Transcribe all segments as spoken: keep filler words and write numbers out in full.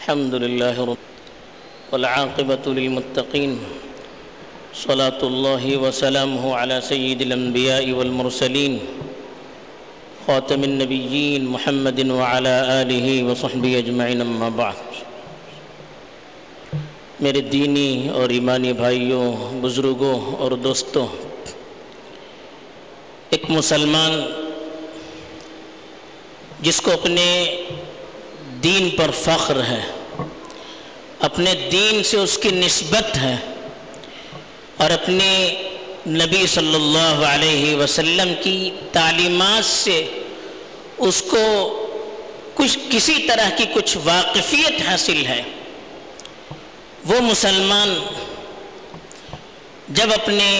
الحمد لله رب والعاقبة للمتقين صلاة الله وسلامه على سيد الأنبياء والمرسلين خاتم النبيين محمد وعلى آله وصحبه أجمعين اما بعد. میرے دینی اور ایمانی بھائیوں، بزرگوں اور دوستوں، ایک مسلمان جس کو اپنے دین پر فخر ہے، اپنے دین سے اس کی نسبت ہے اور اپنے نبی صلی اللہ علیہ وسلم کی تعلیمات سے اس کو کچھ کسی طرح کی کچھ واقفیت حاصل ہے، وہ مسلمان جب اپنے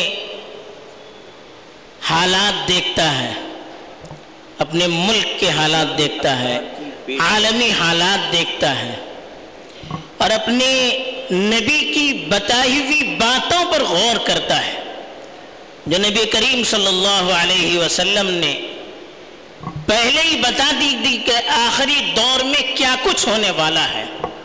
حالات دیکھتا ہے، اپنے ملک کے حالات دیکھتا ہے، عالمی حالات دیکھتا ہے اور اپنے نبی کی بتائی ہوئی باتوں پر غور کرتا ہے جو نبی کریم صلی اللہ علیہ وسلم نے پہلے ہی بتا دی دی کہ آخری دور میں کیا کچھ ہونے والا ہے،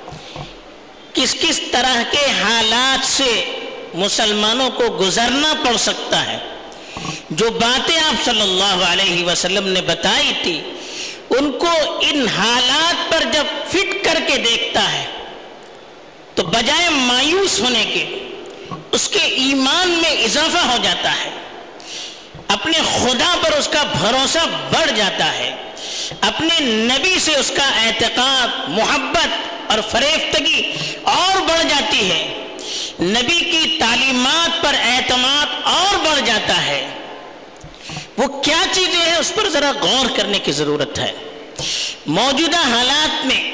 کس کس طرح کے حالات سے مسلمانوں کو گزرنا پڑ سکتا ہے. جو باتیں آپ صلی اللہ علیہ وسلم نے بتائی تھی ان کو ان حالات پر جب فٹ کر کے دیکھتا ہے تو بجائے مایوس ہونے کے اس کے ایمان میں اضافہ ہو جاتا ہے، اپنے خدا پر اس کا بھروسہ بڑھ جاتا ہے، اپنے نبی سے اس کا اعتقاد، محبت اور فریفتگی اور بڑھ جاتی ہے، نبی کی تعلیمات پر اعتماد اور بڑھ جاتا ہے. وہ کیا چیزیں ہیں اس پر ذرا غور کرنے کی ضرورت ہے. موجودہ حالات میں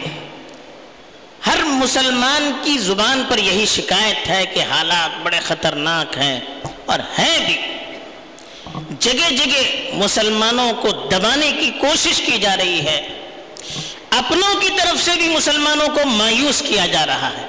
ہر مسلمان کی زبان پر یہی شکایت ہے کہ حالات بڑے خطرناک ہیں اور ہیں بھی. جگہ جگہ مسلمانوں کو دبانے کی کوشش کی جا رہی ہے، اپنوں کی طرف سے بھی مسلمانوں کو مایوس کیا جا رہا ہے.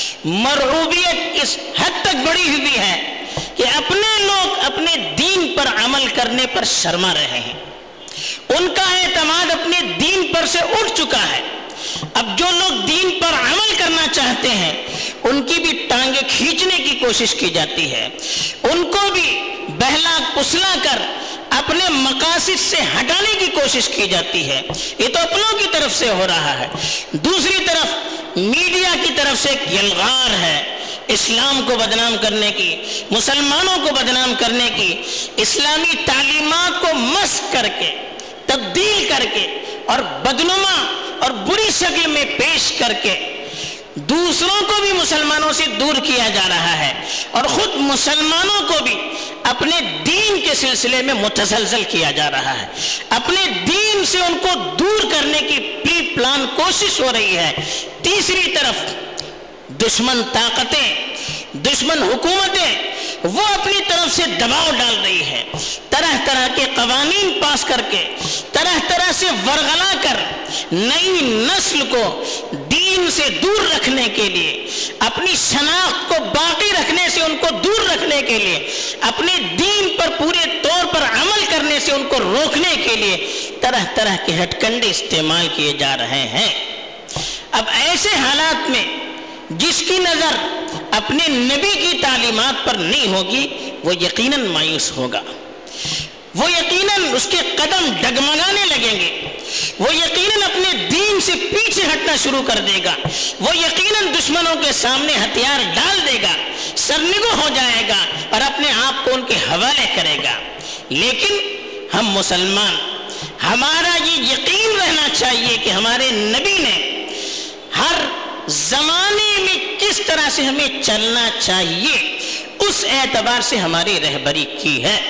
مرعوبیت اس حد تک بڑھی ہوئی ہے کہ اپنے لوگ اپنے دین پر عمل کرنے پر شرما رہے ہیں، ان کا اعتماد اپنے دین پر سے اٹھ چکا ہے. اب جو لوگ دین پر عمل کرنا چاہتے ہیں ان کی بھی ٹانگیں کھینچنے کی کوشش کی جاتی ہے، ان کو بھی بہلا پسلا کر اپنے مقاصد سے ہٹانے کی کوشش کی جاتی ہے. یہ تو اپنوں کی طرف سے ہو رہا ہے. دوسری طرف میڈیا کی طرف سے ایک یلغار ہے اسلام کو بدنام کرنے کی، مسلمانوں کو بدنام کرنے کی، اسلامی تعلیمات کو مسخ کر کے، تبدیل کر کے اور بدنما اور بری شکل میں پیش کر کے دوسروں کو بھی مسلمانوں سے دور کیا جا رہا ہے اور خود مسلمانوں کو بھی اپنے دین کے سلسلے میں متزلزل کیا جا رہا ہے. اپنے دین سے ان کو دور کرنے کی پری پلان کوشش ہو رہی ہے. تیسری طرف دشمن طاقتیں، دشمن حکومتیں وہ اپنی طرف سے دباؤ ڈال رہی ہے، طرح طرح کے قوانین پاس کر کے، طرح طرح سے ورغلا کر نئی نسل کو دین سے دور رکھنے کے لیے، اپنی شناخت کو باقی رکھنے سے ان کو دور رکھنے کے لیے، اپنے دین پر پورے طور پر عمل کرنے سے ان کو روکنے کے لیے طرح طرح کے ہتھ کنڈے استعمال کیے جا رہے ہیں. اب ایسے حالات میں جس کی نظر اپنے نبی کی تعلیمات پر نہیں ہوگی وہ یقیناً مایوس ہوگا، وہ یقیناً اس کے قدم ڈگمگانے لگیں گے، وہ یقیناً اپنے دین سے پیچھے ہٹنا شروع کر دے گا، وہ یقیناً دشمنوں کے سامنے ہتھیار ڈال دے گا، سرنگو ہو جائے گا اور اپنے آپ کو ان کے حوالے کرے گا. لیکن ہم مسلمان، ہمارا یہ یقین رہنا چاہیے کہ ہمارے نبی نے ہر زمانے میں کس طرح سے ہمیں چلنا چاہیے اس اعتبار سے ہماری رہبری کی ہے.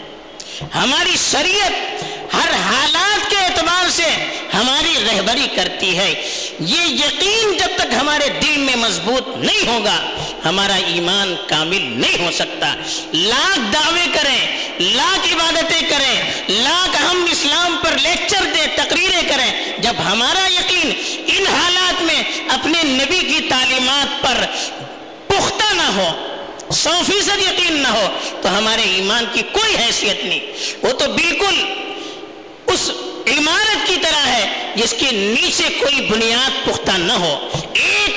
ہماری شریعت ہر حالات کے اعتبار سے ہماری رہبری کرتی ہے. یہ یقین جب تک ہمارے دل میں مضبوط نہیں ہوگا ہمارا ایمان کامل نہیں ہو سکتا. لاکھ دعوے کریں، لاکھ عبادتیں کریں، لاکھ ہم اسلام پر لیکچر دیں، تقریریں کریں، جب ہمارا یقین ان حالات میں اپنے نبی کی تعلیمات پر پختہ نہ ہو، سو فیصد یقین نہ ہو، تو ہمارے ایمان کی کوئی حیثیت نہیں. وہ تو بالکل اس عمارت کی طرح ہے جس کے نیچے کوئی بنیاد پختہ نہ ہو. ایک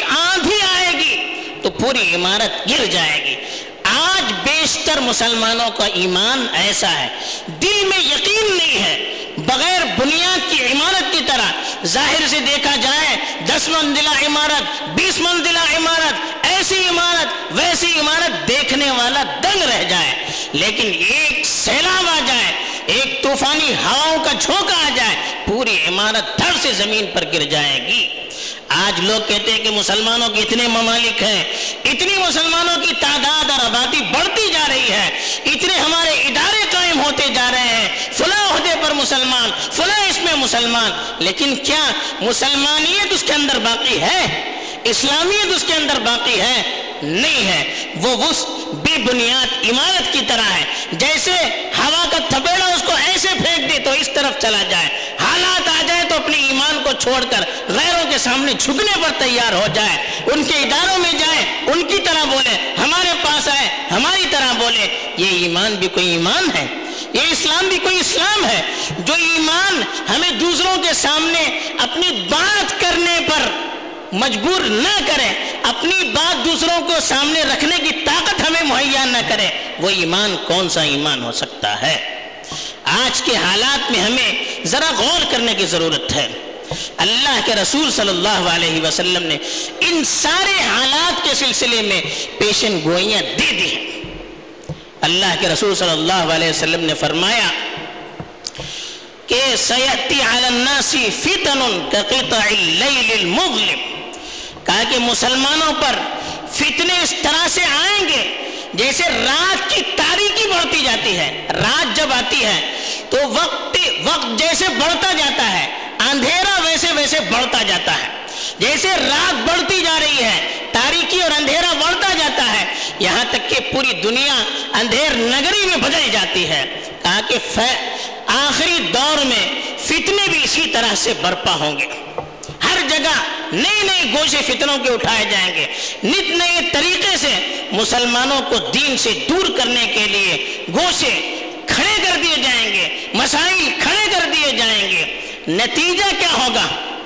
پوری عمارت گر جائے گی۔ آج بیشتر مسلمانوں کا ایمان ایسا ہے، دل میں یقین نہیں ہے، بغیر بنیاد کی عمارت کی طرح ظاہر سے دیکھا جائے دس منزلہ عمارت، بیس منزلہ عمارت، ایسی عمارت ویسی عمارت، دیکھنے والا دنگ رہ جائے، لیکن ایک سیلاب آ جائے، ایک طوفانی ہواؤں کا جھونکا آ جائے، پوری عمارت دھڑ سے زمین پر گر جائے گی۔ آج لوگ کہتے ہیں کہ مسلمانوں کے اتنے ممالک ہیں، اتنی مسلمانوں کی تعداد اور آبادی بڑھتی جا رہی ہے، اتنے ہمارے ادارے قائم ہوتے جا رہے ہیں، فلاں عہدے پر مسلمان، فلاں اس میں مسلمان، لیکن کیا مسلمانیت اس کے اندر باقی ہے؟ اسلامیت اس کے اندر باقی ہے؟ نہیں ہے۔ وہ اس بے بنیاد عمارت کی طرح ہے، جیسے ہوا کا تھپیڑا اس کو ایسے پھینک دے تو اس طرف چلا جائے، حالات آ جائے تو اپنے ایمان کو چھوڑ کر غیروں کے سامنے جھکنے پر تیار ہو جائے، ان کے اداروں میں جائے، ان کی طرح بولے، ہمارے پاس آئے ہماری طرح بولے۔ یہ ایمان بھی کوئی ایمان ہے؟ یہ اسلام بھی کوئی اسلام ہے؟ جو ایمان ہمیں دوسروں کے سامنے اپنی بات کرنے پر مجبور نہ کرے، اپنی بات دوسروں کو سامنے رکھنے کی طاقت ہمیں مہیا نہ کرے، وہ ایمان کون سا ایمان ہو سکتا ہے؟ آج کے حالات میں ہمیں ذرا غور کرنے کی ضرورت ہے۔ اللہ کے رسول صلی اللہ علیہ وسلم نے ان سارے حالات کے سلسلے میں پیشن گوئیاں دے دی ہیں۔ اللہ کے رسول صلی اللہ علیہ وسلم نے فرمایا کہ سیأتی علی الناس فتن کقطع اللیل المظلم، کہا کہ مسلمانوں پر فتنے اس طرح سے آئیں گے جیسے رات کی تاریکی بڑھتی جاتی ہے۔ رات جب آتی ہے تو وقت وقت جیسے بڑھتا جاتا ہے، اندھیرا ویسے ویسے بڑھتا جاتا ہے، جیسے رات بڑھتی جا رہی ہے، تاریکی اور اندھیرا بڑھتا جاتا ہے، یہاں تک کہ پوری دنیا اندھیر نگری میں بدل جاتی ہے۔ کہا کہ آخری دور میں فتنے بھی اسی طرح سے برپا ہوں گے، ہر جگہ نئے نئے گوشے فتنوں کے اٹھائے جائیں گے، نت نئے طریقے سے مسلمانوں کو دین سے دور کرنے کے لیے گوشے کھڑے کر دیے جائیں گے، مسائل کھڑے کر دیے جائیں گے۔ نتیجہ کیا ہوگا؟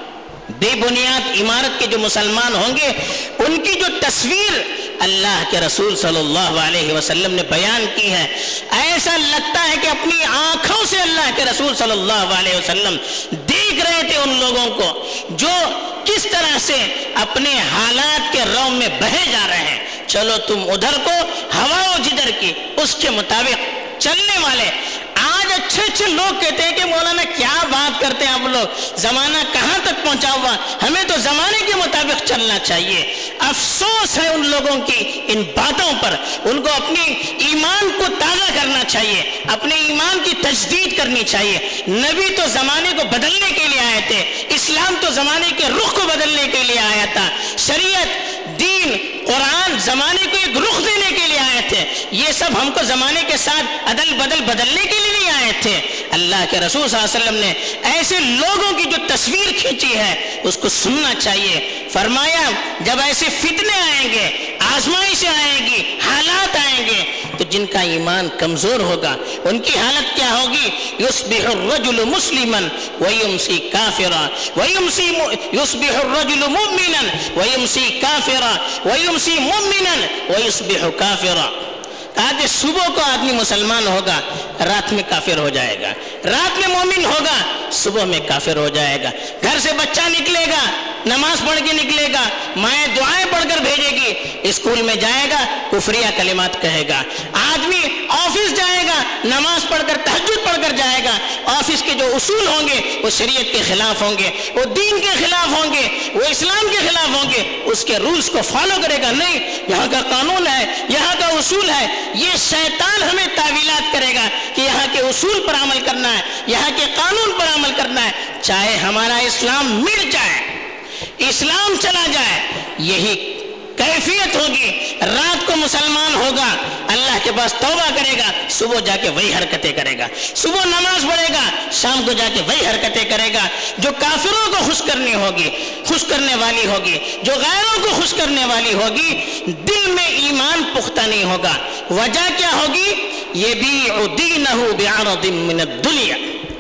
بے بنیاد عمارت کے جو مسلمان ہوں گے، ان کی جو تصویر اللہ کے رسول صلی اللہ علیہ وسلم نے بیان کی ہے، ایسا لگتا ہے کہ اپنی آنکھوں سے اللہ کے رسول صلی اللہ علیہ وسلم دیکھ رہے تھے ان لوگوں کو جو کس طرح سے اپنے حالات کے رو میں بہے جا رہے ہیں۔ چلو تم ادھر کو، ہوا جدھر کی اس کے مطابق چلنے والے۔ آج اچھے اچھے لوگ کہتے ہیں کہ مولانا کیا بات کرتے ہیں آپ لوگ، زمانہ کہاں تک پہنچا ہوا، ہمیں تو زمانے کے مطابق چلنا چاہیے۔ افسوس ہے ان لوگوں کی ان باتوں پر، ان کو اپنی ایمان کو تازہ کرنا چاہیے، اپنے ایمان کی تجدید کرنی چاہیے۔ نبی تو زمانے کو بدلنے کے لیے آئے تھے، اسلام تو زمانے کے رخ کو بدلنے کے لیے آیا تھا، شریعت، دین، قرآن زمانے کو ایک رخ دینے کے لیے آئے تھے۔ یہ سب ہم کو زمانے کے ساتھ عدل بدل بدلنے کے لیے نہیں آئے تھے۔ اللہ کے رسول صلی اللہ علیہ وسلم نے ایسے لوگوں کی جو تصویر کھینچی ہے اس کو سننا چاہیے۔ فرمایا جب ایسے فتنے آئیں گے، آزمائشیں آئیں گی، حالات آئیں گے، تو جن کا ایمان کمزور ہوگا ان کی حالت کیا ہوگی؟ یصبح الرجل مسلما ویمسی کافرا ویمسی یصبح الرجل مؤمنا ویمسی کافرا ویمسی مؤمنا ویصبح کافرا۔ کہا کہ صبح کو آدمی مسلمان ہوگا، رات میں کافر ہو جائے گا، رات میں مومن ہوگا، صبح میں کافر ہو جائے گا۔ گھر سے بچہ نکلے گا، نماز پڑھ کے نکلے گا، مائیں دعائیں پڑھ کر بھیجے گی، اسکول میں جائے گا کفریہ کلمات کہے گا۔ آدمی آفس جائے گا، نماز پڑھ کر تہجد پڑھ کر جائے گا، آفس کے جو اصول ہوں گے وہ شریعت کے خلاف ہوں گے، وہ دین کے خلاف ہوں گے، وہ اسلام کے خلاف ہوں گے، اس کے رولز کو فالو کرے گا۔ نہیں، یہاں کا قانون ہے، یہاں کا اصول ہے، یہ شیطان ہمیں تعویلات کرے گا کہ یہاں کے اصول پر عمل کرنا ہے، یہاں کے قانون پر عمل کرنا ہے، چاہے ہمارا اسلام مٹ جائے، اسلام چلا جائے، یہی کیفیت ہوگی۔ رات کو مسلمان ہوگا، اللہ کے پاس توبہ کرے گا، صبح جا کے وہی حرکتیں کرے گا، صبح نماز پڑھے گا، شام کو جا کے وہی حرکتیں کرے گا۔ جو کافروں کو خوش کرنی ہوگی، خوش کرنے والی ہوگی، جو غیروں کو خوش کرنے والی ہوگی، دل میں ایمان پختہ نہیں ہوگا۔ وجہ کیا ہوگی؟ یبیع دینہ بعرض من الدنیا،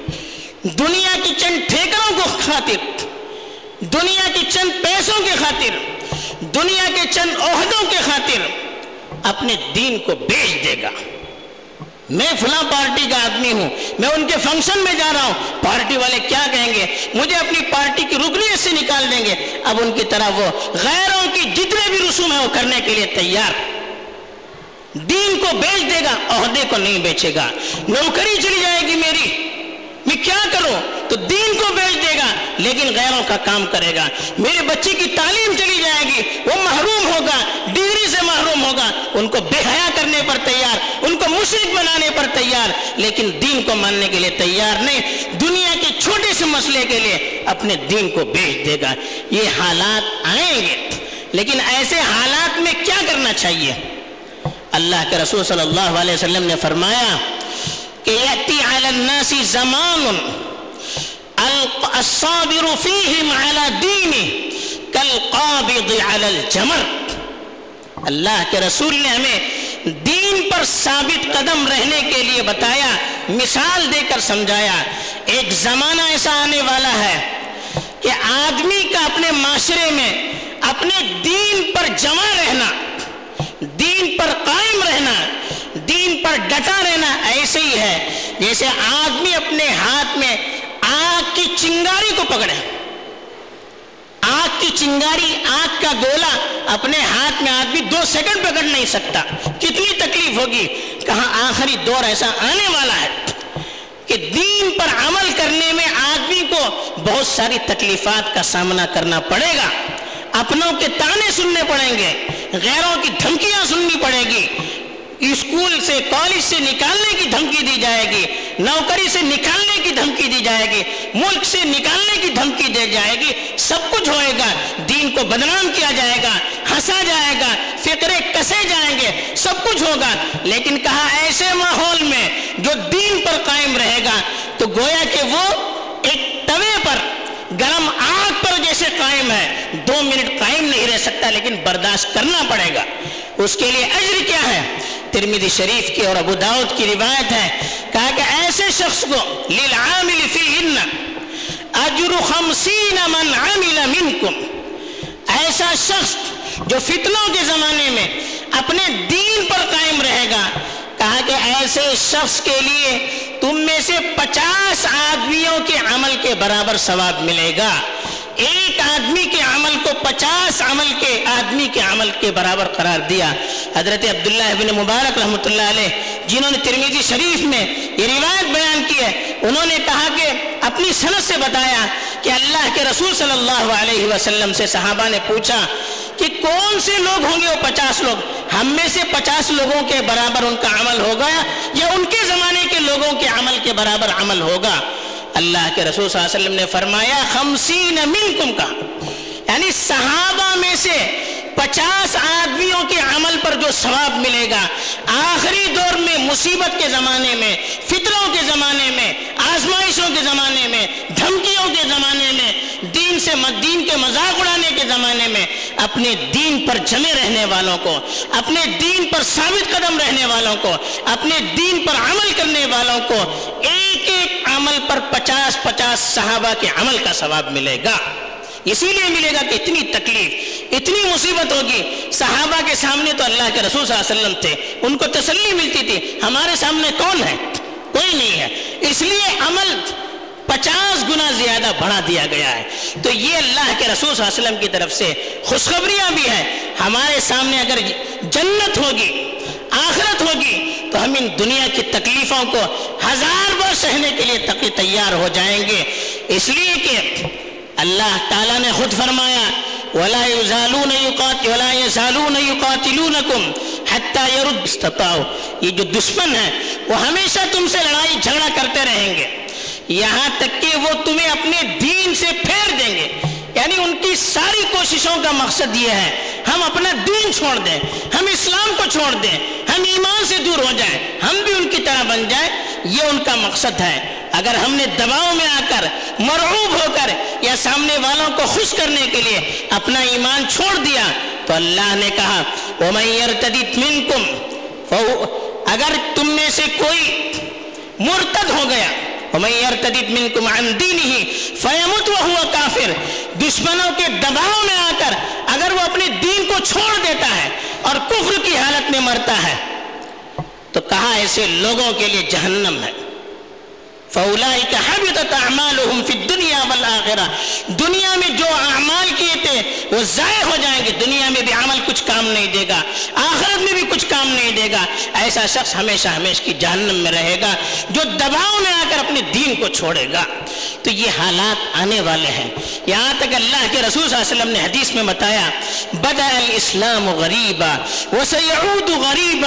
دنیا کی چند ٹھیکروں کو خاطر، دنیا کی چند پیسوں کی خاطر، دنیا کے چند عہدوں کے خاطر اپنے دین کو بیچ دے گا. میں فلاں پارٹی کا آدمی ہوں, میں ان کے فنکشن میں جا رہا ہوں, پارٹی والے کیا کہیں گے, مجھے اپنی پارٹی کی رکنیت سے نکال دیں گے. اب ان کی طرح وہ غیروں کی جتنے بھی رسوم ہیں وہ کرنے کے لیے تیار. دین کو بیچ دے گا, عہدے کو نہیں بیچے گا. نوکری چلی جائے گی میری, میں کیا کروں, تو دین کو بیچ دے گا لیکن غیروں کا کام کرے گا. میرے بچے کی تعلیم چلی جائے گی, وہ محروم ہوگا, ڈگری سے محروم ہوگا, ان کو بے حیا کرنے پر تیار, ان کو مشرک بنانے پر تیار, لیکن دین کو ماننے کے لیے تیار نہیں. دنیا کے چھوٹے سے مسئلے کے لیے اپنے دین کو بیچ دے گا. یہ حالات آئیں گے, لیکن ایسے حالات میں کیا کرنا چاہیے؟ اللہ کے رسول صلی اللہ علیہ وسلم نے فرمایا کہ یأتی علی الناس زمان الصابر فیہم علی دینہ کالقابض علی الجمر. اللہ کے رسول نے ہمیں دین پر ثابت قدم رہنے کے لیے بتایا, مثال دے کر سمجھایا. ایک زمانہ ایسا آنے والا ہے کہ آدمی کا اپنے معاشرے میں اپنے دین پر جمع رہنا, دین پر قائم رہنا, دین پر ڈٹا رہنا ایسے ہی ہے جیسے آدمی اپنے ہاتھ میں آگ کی چنگاری کو پکڑے. آگ کی چنگاری, آگ کا گولا اپنے ہاتھ میں آدمی دو سیکنڈ پکڑ نہیں سکتا. کتنی تکلیف ہوگی. کہاں آخری دور ایسا آنے والا ہے کہ دین پر عمل کرنے میں آدمی کو بہت ساری تکلیفات کا سامنا کرنا پڑے گا. اپنوں کے تانے سننے پڑیں گے, غیروں کی دھمکیاں سننی پڑے گی, اسکول سے کالج سے نکالنے کی دھمکی دی جائے گی, نوکری سے نکالنے کی دھمکی دی جائے گی, ملک سے نکالنے کی دھمکی دی جائے گی. سب کچھ ہوئے گا, دین کو بدنام کیا جائے گا, ہنسا جائے گا, فقرے کسے جائیں گے, سب کچھ ہوگا. لیکن کہا ایسے ماحول میں جو دین پر قائم رہے گا تو گویا کہ وہ ایک توے پر گرم آگ پر جیسے قائم ہے, دو منٹ قائم نہیں رہ سکتا لیکن برداشت کرنا پڑے گا. اس کے لیے اجر کیا ہے؟ ترمذی شریف کی اور ابو داؤد کی روایت ہے, کہا کہ ایسے شخص کو للعامل فیہن اجر خمسین من عمل منکم. ایسا شخص جو فتنوں کے زمانے میں اپنے دین پر قائم رہے گا, کہا کہ ایسے شخص کے لیے تم میں سے پچاس آدمیوں کے عمل کے برابر ثواب ملے گا. ایک آدمی کے عمل کو پچاس عمل کے آدمی کے عمل کے برابر قرار دیا. حضرت عبداللہ ابن مبارک رحمۃ اللہ علیہ جنہوں نے ترمذی شریف میں یہ روایت بیان کی ہے, انہوں نے کہا کہ اپنی سند سے بتایا کہ اللہ کے رسول صلی اللہ علیہ وسلم سے صحابہ نے پوچھا کہ کون سے لوگ ہوں گے وہ پچاس لوگ, ہم میں سے پچاس لوگوں کے برابر ان کا عمل ہوگا یا ان کے زمانے کے لوگوں کے عمل کے برابر عمل ہوگا؟ اللہ کے رسول صلی اللہ علیہ وسلم نے فرمایا خمسین منکم کا, یعنی صحابہ میں سے پچاس آدمیوں کے عمل پر جو ثواب ملے گا, آخری دور میں مصیبت کے زمانے میں, فتنوں کے زمانے میں, آزمائشوں کے زمانے میں, دھمکیوں کے زمانے میں, دین سے دین کے مذاق اڑانے کے زمانے میں اپنے دین پر جمے رہنے والوں کو, اپنے دین پر ثابت قدم رہنے والوں کو, اپنے دین پر عمل کرنے والوں کو ایک ایک عمل پر پچاس پچاس صحابہ کے عمل کا ثواب ملے گا. اسی لیے ملے گا کہ اتنی تکلیف, اتنی مصیبت ہوگی. صحابہ کے سامنے تو اللہ کے رسول صلی اللہ علیہ وسلم تھے, ان کو تسلی ملتی تھی. ہمارے سامنے کون ہے؟ کوئی نہیں ہے. اس لیے عمل پچاس گنا زیادہ بڑھا دیا گیا ہے. تو یہ اللہ کے رسول صلی اللہ علیہ وسلم کی طرف سے خوشخبریاں بھی ہیں. ہمارے سامنے اگر جنت ہوگی, آخرت ہوگی, تو ہم ان دنیا کی تکلیفوں کو ہزار بار سہنے کے لیے تیار ہو جائیں گے. اس لیے کہ اللہ تعالیٰ نے خود فرمایا وَلَا يَزَالُونَ يُقَاتِلُونَ وَلَا يَزَالُونَ يُقَاتِلُونَكُمْ حَتَّى يَرُدُّوا اسْتَطَاعُوا. یہ جو دشمن ہیں وہ ہمیشہ تم سے لڑائی جھگڑا کرتے رہیں گے یہاں تک کہ وہ تمہیں اپنے دین سے پھیر دیں گے. یعنی ان کی ساری کوششوں کا مقصد یہ ہے ہم اپنا دین چھوڑ دیں, ہم اسلام کو چھوڑ دیں, ہم ایمان سے دور ہو جائیں, ہم بھی ان کی طرح بن جائیں. یہ ان کا مقصد ہے. اگر ہم نے دباؤ میں آ کر, مرعوب ہو کر یا سامنے والوں کو خوش کرنے کے لیے اپنا ایمان چھوڑ دیا تو اللہ نے کہا وَمَن يَرْتَدِدْ مِنْكُمْ, اگر تم میں سے کوئی مرتد ہو گیا, وَمَن يَرْتَدِدْ مِنْكُمْ عَنْ دِينِهِ فَيَمُتْ وَهُوَ كَافِرٌ, دشمنوں کے دباؤ میں آ کر اگر وہ اپنے دین چھوڑ دیتا ہے اور کفر کی حالت میں مرتا ہے تو کہا ایسے لوگوں کے لیے جہنم ہے. فَأُولَٰئِكَ حَبِطَتْ أَعْمَالُهُمْ فِي الدُّنْيَا وَالْآخِرَةِ. دنیا میں جو اعمال کیے تھے وہ ضائع ہو جائیں گے. دنیا میں بھی عمل کچھ کام نہیں دے گا, آخرت میں بھی کچھ کام نہیں دے گا. ایسا شخص ہمیشہ ہمیشہ کی جہنم میں رہے گا جو دباؤ میں آ کر اپنے دین کو چھوڑے گا. تو یہ حالات آنے والے ہیں. یہاں تک اللہ کے رسول صلی اللہ علیہ وسلم نے حدیث میں بتایا بدأ الاسلام غریبا وسيعود غریبا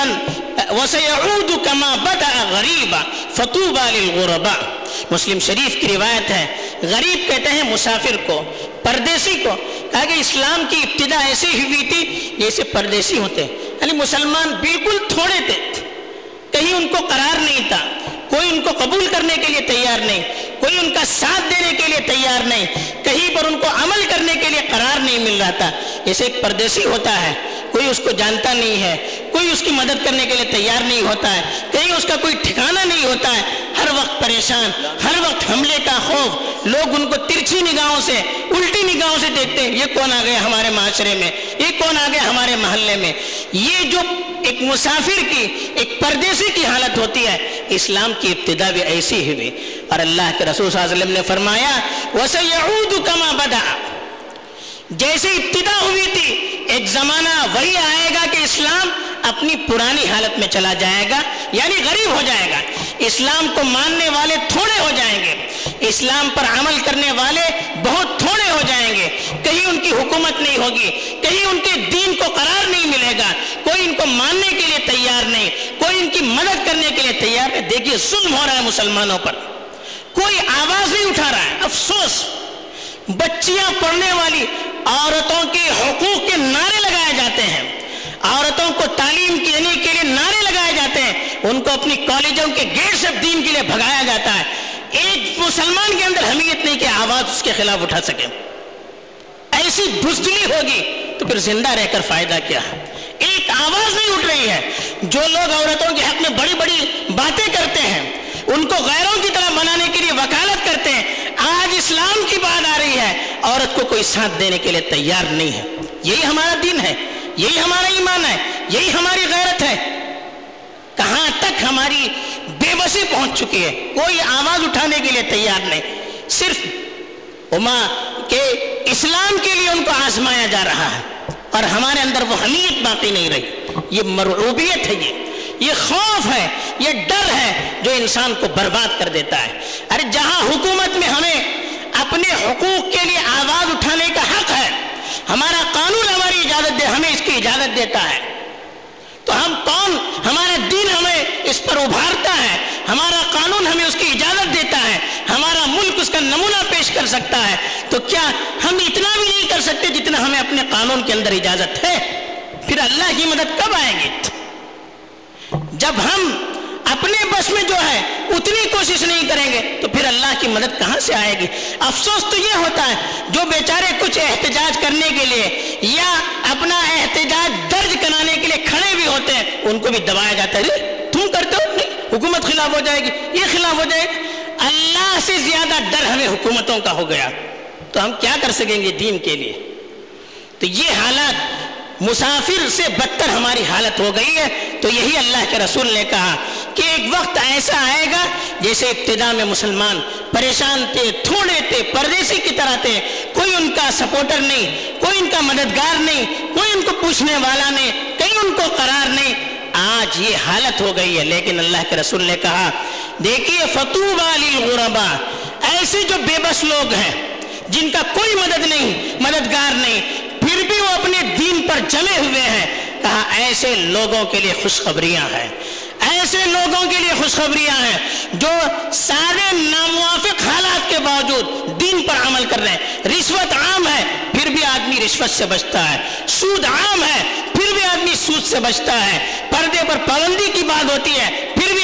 وسيعود كما بدأ غریبا فطوبى للغرباء. مسلم شریف کی روایت ہے. غریب کہتے ہیں مسافر کو, پردیسی کو. کہا کہ اسلام کی ابتدا ایسی ہی ہوئی تھی جیسے پردیسی ہوتے, یعنی مسلمان بالکل تھوڑے تھے, کہیں ان کو قرار نہیں تھا, کوئی ان کو قبول کرنے کے لیے تیار نہیں, کوئی ان کا ساتھ دینے کے لیے تیار نہیں, کہیں پر ان کو عمل کرنے کے لیے قرار نہیں مل رہا تھا. جیسے ایک پردیسی ہوتا ہے, کوئی اس کو جانتا نہیں ہے, کوئی اس کی مدد کرنے کے لیے تیار نہیں ہوتا ہے, کہیں اس کا کوئی ٹھکانہ نہیں ہوتا ہے, ہر وقت پریشان, ہر وقت حملے کا خوف, لوگ ان کو ترچھی نگاہوں سے, الٹی نگاہوں سے دیکھتے ہیں, یہ کون آ گیا ہمارے معاشرے میں, یہ کون آ گیا ہمارے محلے میں. یہ جو ایک مسافر کی, ایک پردیسی کی حالت ہوتی ہے, اسلام کی ابتدا بھی ایسی ہی ہوئی. اور اللہ کے رسول صلی اللہ علیہ وسلم نے فرمایا وَسَيَعُودُ كَمَا بَدَأَ. جیسے ابتدا ہوئی تھی ایک زمانہ وہی آئے گا کہ اسلام اپنی پرانی حالت میں چلا جائے گا, یعنی غریب ہو جائے گا. اسلام کو ماننے والے تھوڑے ہو جائیں گے, اسلام پر عمل کرنے والے بہت تھوڑے ہو جائیں گے. کہیں ان کی حکومت نہیں ہوگی, کہیں ان کے دین کو قرار نہیں ملے گا, کوئی ان کو ماننے کے لیے تیار نہیں, کوئی ان کی مدد کرنے کے لیے تیار نہیں. دیکھیے ظلم ہو رہا ہے مسلمانوں پر, کوئی آواز نہیں اٹھا رہا ہے. افسوس, بچیاں پڑھنے والی عورتوں کے حقوق کے نعرے لگائے جاتے ہیں, عورتوں کو تعلیم دینے کے لیے نعرے لگائے جاتے ہیں, ان کو اپنی کالجوں کے گیٹ سے دین کے لیے بھگایا جاتا ہے. ایک مسلمان کے اندر حمیت نہیں کہ آواز اس کے خلاف اٹھا سکے. ایسی بزدلی ہوگی تو پھر زندہ رہ کر فائدہ کیا ہے. ایک آواز نہیں اٹھ رہی ہے. جو لوگ عورتوں کے حق میں بڑی بڑی باتیں کرتے ہیں, ان کو غیروں کی طرح بنانے کے لیے وکالت کرتے ہیں, آج اسلام کی بات آ رہی ہے, عورت کو کوئی ساتھ دینے کے لیے تیار نہیں ہے. یہی ہمارا دین ہے, یہی ہمارا ایمان ہے, یہی ہماری غیرت ہے. کہاں تک ہماری بے بسی پہنچ چکی ہے, کوئی آواز اٹھانے کے لیے تیار نہیں. صرف اما کہ اسلام کے لیے ان کو آزمایا جا رہا ہے اور ہمارے اندر وہ حمیت باقی نہیں رہی. یہ مرعوبیت ہے, یہ یہ خوف ہے, یہ ڈر ہے جو انسان کو برباد کر دیتا ہے. ارے جہاں حکومت میں ہمیں اپنے حقوق کے لیے آواز اٹھانے کا حق ہے, ہمارا قانون ہماری اجازت دے, ہمیں اس کی اجازت دیتا ہے, تو ہم کون, ہمارا دین ہمیں اس پر ابھارتا ہے, ہمارا قانون ہمیں اس کی اجازت دیتا ہے, ہمارا ملک اس کا نمونہ پیش کر سکتا ہے, تو کیا ہم اتنا بھی نہیں کر سکتے جتنا ہمیں اپنے قانون کے اندر اجازت ہے؟ پھر اللہ کی مدد کب آئے گی؟ جب ہم اپنے بس میں جو ہے اتنی کوشش نہیں کریں گے تو پھر اللہ کی مدد کہاں سے آئے گی؟ افسوس تو یہ ہوتا ہے جو بیچارے کچھ احتجاج کرنے کے لیے یا اپنا احتجاج درج کرانے کے لیے کھڑے بھی ہوتے ہیں, ان کو بھی دبایا جاتا ہے. تم کرتے ہو, نہیں, حکومت خلاف ہو جائے گی, یہ خلاف ہو جائے گی. اللہ سے زیادہ ڈر ہمیں حکومتوں کا ہو گیا, تو ہم کیا کر سکیں گے دین کے لیے؟ تو یہ حالات مسافر سے بدتر ہماری حالت ہو گئی ہے. تو یہی اللہ کے رسول نے کہا کہ ایک وقت ایسا آئے گا جیسے ابتدا میں مسلمان پریشان تھے, تھوڑے تھے, پردیسی کی طرح تھے, کوئی ان کا سپورٹر نہیں, کوئی ان کا مددگار نہیں, کوئی ان کو پوچھنے والا نہیں, کہیں ان کو قرار نہیں. آج یہ حالت ہو گئی ہے. لیکن اللہ کے رسول نے کہا دیکھیے فطوبى للغرباء, ایسے جو بے بس لوگ ہیں جن کا کوئی مدد نہیں, مددگار نہیں, پھر بھی وہ اپنے دین پر جمے ہوئے ہیں, کہا ایسے لوگوں کے لیے خوشخبریاں ہیں, ایسے لوگوں کے لیے خوشخبریاں ہیں جو سارے ناموافق حالات کے باوجود دین پر عمل کر رہے ہیں. رشوت عام ہے پھر بھی آدمی رشوت سے بچتا ہے, سود عام ہے پھر بھی آدمی سود سے بچتا ہے, پردے پر پابندی کی بات ہوتی ہے پھر بھی عورتیں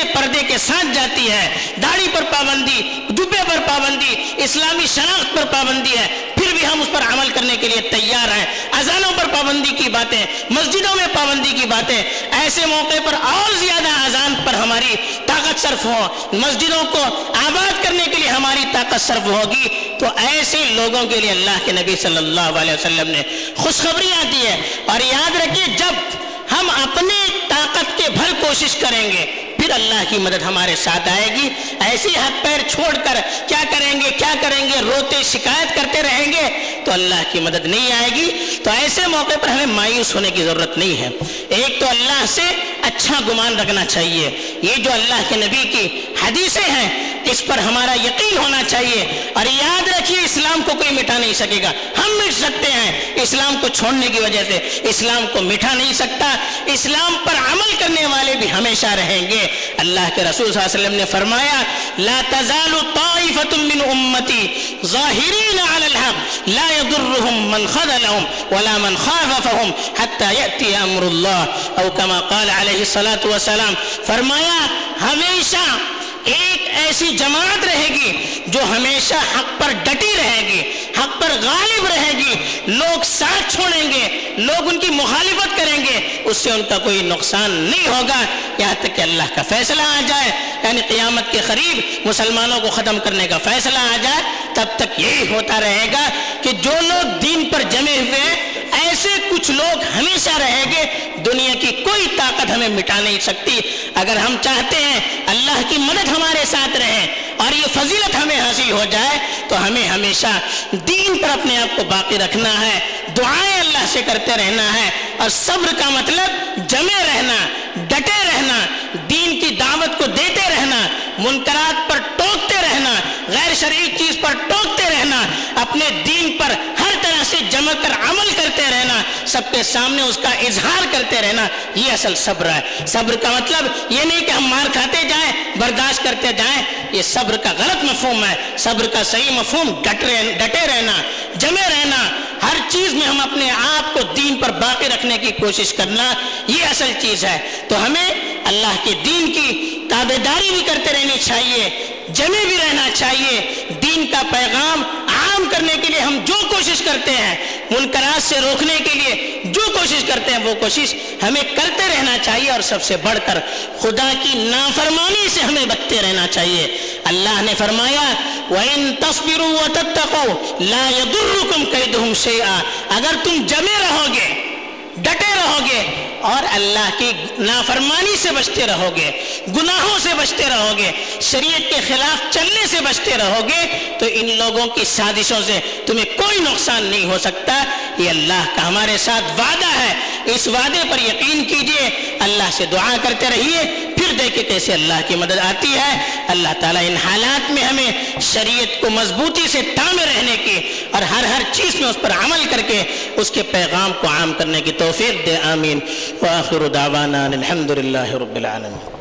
پردے کے ساتھ جاتی ہے، داڑھی پر پابندی، جبے پر پابندی، اسلامی شناخت پر پابندی ہے، پھر بھی ہم اس پر عمل کرنے کے لیے تیار ہیں۔ اذانوں پر پابندی کی باتیں، مسجدوں میں پابندی کی باتیں، ایسے موقع پر اور زیادہ اذان پر ہماری طاقت صرف ہو، مسجدوں کو آباد کرنے کے لیے ہماری طاقت صرف ہوگی، تو ایسے لوگوں کے لیے اللہ کے نبی صلی اللہ علیہ وسلم نے خوشخبریاں دی ہے۔ اور یاد رکھیے، جب ہم اپنے طاقت کے بھر کوشش کریں گے پھر اللہ کی مدد ہمارے ساتھ آئے گی۔ ایسے ہاتھ پیر چھوڑ کر کیا کریں گے کیا کریں گے روتے شکایت کرتے رہیں گے تو اللہ کی مدد نہیں آئے گی۔ تو ایسے موقع پر ہمیں مایوس ہونے کی ضرورت نہیں ہے۔ ایک تو اللہ سے اچھا گمان رکھنا چاہیے، یہ جو اللہ کے نبی کی حدیثیں ہیں اس پر ہمارا یقین ہونا چاہیے۔ اور یاد رکھیے، اسلام کو کوئی مٹا نہیں سکے گا، ہم مٹ سکتے ہیں، اسلام کو چھوڑنے کی وجہ سے اسلام کو مٹا نہیں سکتا۔ اسلام پر عمل کرنے والے بھی ہمیشہ رہیں گے۔ اللہ کے رسول صلی اللہ علیہ وسلم نے فرمایا، لا تزال طائفة من امتی ظاہرین علی الحق لا يضرهم من خذلهم ولا من خالفهم حتى يأتي امر اللہ، او کما قال علیہ الصلاۃ والسلام۔ فرمایا ہمیشہ ایک ایسی جماعت رہے گی جو ہمیشہ حق پر ڈٹی رہے گی، حق پر غالب رہے گی، لوگ ساتھ چھوڑیں گے، لوگ ان کی مخالفت کریں گے، اس سے ان کا کوئی نقصان نہیں ہوگا یہاں تک کہ اللہ کا فیصلہ آ جائے، یعنی قیامت کے قریب مسلمانوں کو ختم کرنے کا فیصلہ آ جائے۔ تب تک یہی ہوتا رہے گا کہ جو لوگ دین پر جمے ہوئے ہیں ایسے کچھ لوگ ہمیشہ رہیں گے، دنیا کی کوئی طاقت ہمیں مٹا نہیں سکتی۔ اگر ہم چاہتے ہیں اللہ کی مدد ہمارے ساتھ رہے اور یہ فضیلت ہمیں حاصل ہو جائے تو ہمیں ہمیشہ دین پر اپنے آپ کو باقی رکھنا ہے، دعائیں اللہ سے کرتے رہنا ہے، اور صبر کا مطلب جمے رہنا، ڈٹے رہنا، دین کی دعوت کو دیتے رہنا، منکرات پر ٹوکتے رہنا، غیر شرعی چیز پر ٹوکتے رہنا، اپنے دین پر ہر طرح سے جمع کر عمل کرتے رہنا، سب کے سامنے اس کا اظہار کرتے رہنا، یہ اصل صبر ہے۔ صبر کا مطلب یہ نہیں کہ ہم مار کھاتے جائیں، برداشت کرتے جائیں، یہ صبر کا غلط مفہوم ہے۔ صبر کا صحیح مفہوم ڈٹے رہنا، جمے رہنا، ہر چیز میں ہم اپنے آپ کو دین پر باقی رکھنے کی کوشش کرنا، یہ اصل چیز ہے۔ تو ہمیں اللہ کے دین کی تابعداری بھی کرتے رہنی چاہیے، جمے بھی رہنا چاہیے، دین کا پیغام عام کرنے کے لیے ہم جو کوشش کرتے ہیں، منکرات سے روکنے کے لیے جو کوشش کرتے ہیں وہ کوشش ہمیں کرتے رہنا چاہیے، اور سب سے بڑھ کر خدا کی نافرمانی سے ہمیں بچتے رہنا چاہیے۔ اللہ نے فرمایا، وَإِن تَصْبِرُوا وَتَتَّقُوا لَا يَضُرُّكُمْ كَيْدُهُمْ شَيْئًا، اگر تم جمے رہو گے، ڈٹے رہو گے اور اللہ کی نافرمانی سے بچتے رہو گے، گناہوں سے بچتے رہو گے، شریعت کے خلاف چلنے سے بچتے رہو گے، تو ان لوگوں کی سازشوں سے تمہیں کوئی نقصان نہیں ہو سکتا۔ یہ اللہ کا ہمارے ساتھ وعدہ ہے، اس وعدے پر یقین کیجئے، اللہ سے دعا کرتے رہیے، پھر دیکھیں کیسے اللہ کی مدد آتی ہے۔ اللہ تعالیٰ ان حالات میں ہمیں شریعت کو مضبوطی سے تھامے رہنے کی اور ہر ہر چیز میں اس پر عمل کر کے اس کے پیغام کو عام کرنے کی توفیق دے، آمین۔ وآخر دعوانا الحمد للہ رب العالمین۔